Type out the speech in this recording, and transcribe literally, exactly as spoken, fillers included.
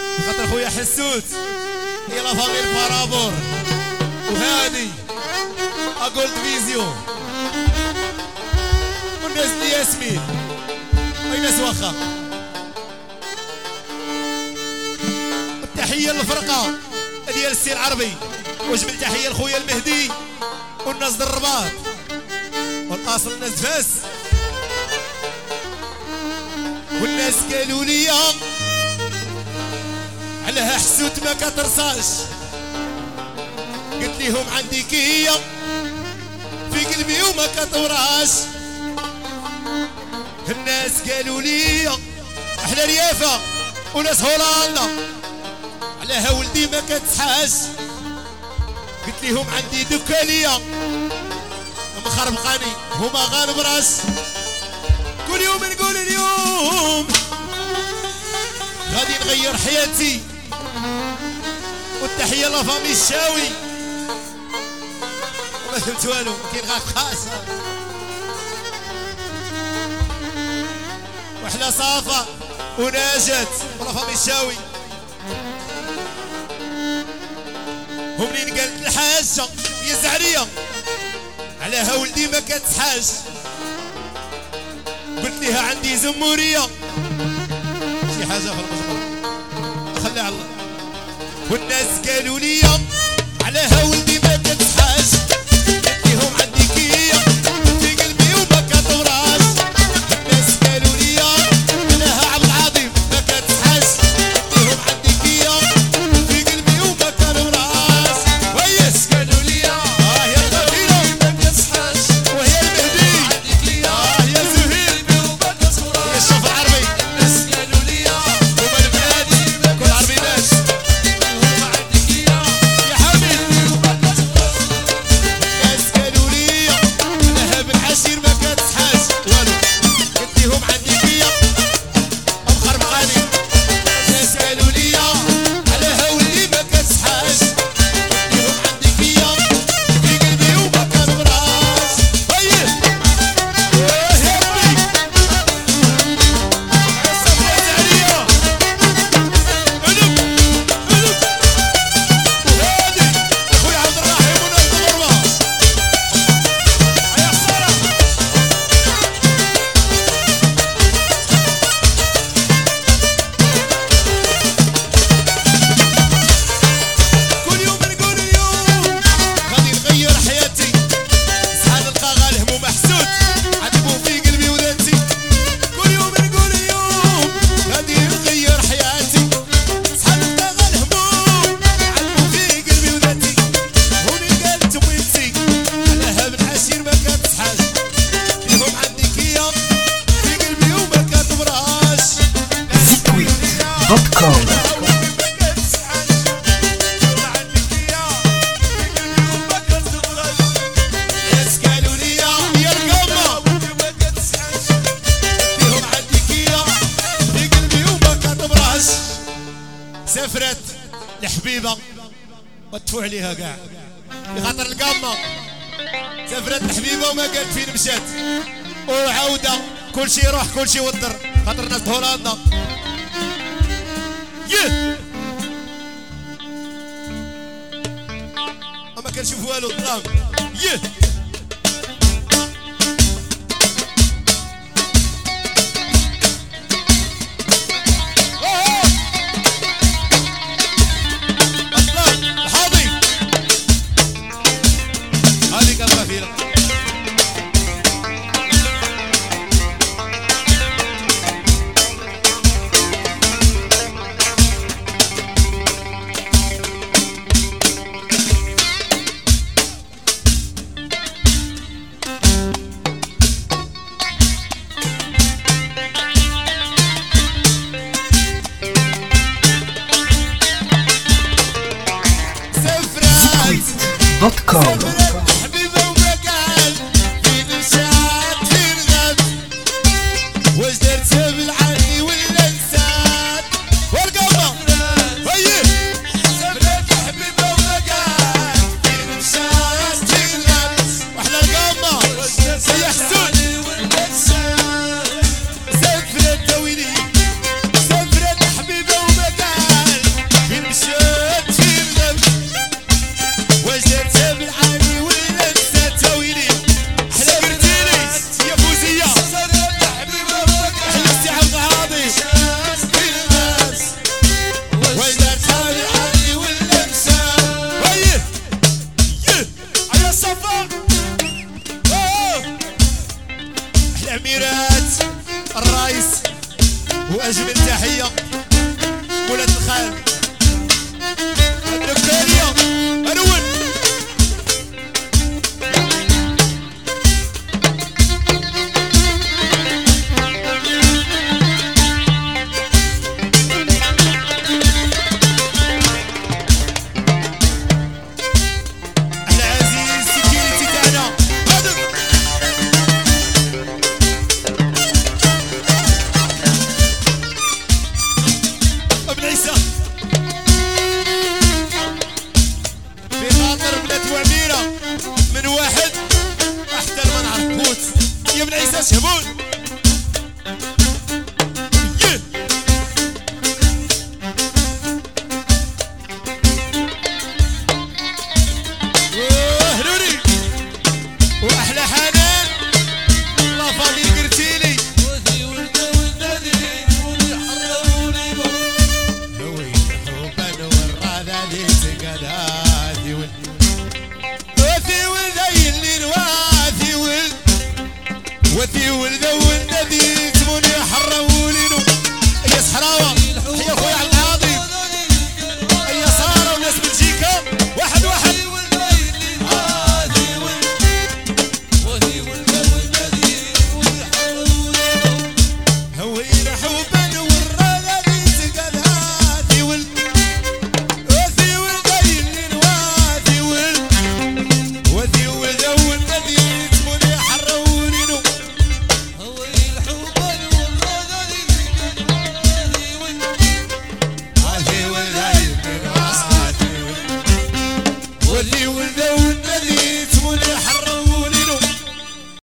خاطر خويا حسوت هي لا فاميل بارابور وهادي اقول فيزيون والناس دي ياسمين اي ناس واخا. التحيه للفرقه ديال السي العربي وجبل تحيه لخويا المهدي والناس د الرباط والاصل الناس فاس. والناس قالوا لي علىها حسوت ما كترصاش، قلت ليهم عندي كيه في قلبي وما كتوراش. الناس قالوا لي احنا ريافه وناس هولندا علىها ولدي ما كتصحاش، قلت ليهم عندي دكاليه مخربقاني هما غالب راس. كل يوم نقول اليوم غادي نغير حياتي. والتحيه لافامي الشاوي ما فهمت والو كاين غير خاصه وحلا صافا وناجت ولافامي الشاوي. ومنين قالت الحاجه يا زعريه علىها ولدي ما كتصحاش، قلت لها عندي زموريه شي حاجه في المجمر خليها على الله. والناس قالوا لي علىها ولدي ما كتصحاش، قلت لهم عندي كيه في قلبي وما كتوراش. الناس قالوا لي علىها عبد العظيم ما كتصحاش، قلت لهم عندي كيه في قلبي وما كتوراش. ويس قالوا لي اه يا الغفيره ما كتصحاش، وهي المهدي عندي كيه اه يا زهير وما كتوراش. يا الشوف العربي الناس قالوا لي هما البلادي كل عربي ناس سافرت لحبيبه وتفو عليها كاع بخاطر القامه. سافرت لحبيبه وما قالت فين مشات وعاوده كل شيء يروح كل شيء يوضر خاطر ناس هولندا. يه ما كنشوف والو الظلام. يه دوت كوم. حبيبه ومكان فين مشات فين غاب واش درت بالعاني ولا نسات والقمر هيا سافرت حبيبه ومكان فين مشات فين غاب واحلى القمر واش درت بالعاني ولا نسات. سافرت ويلي سافرت حبيبه ومكان تحيه ولاد الخال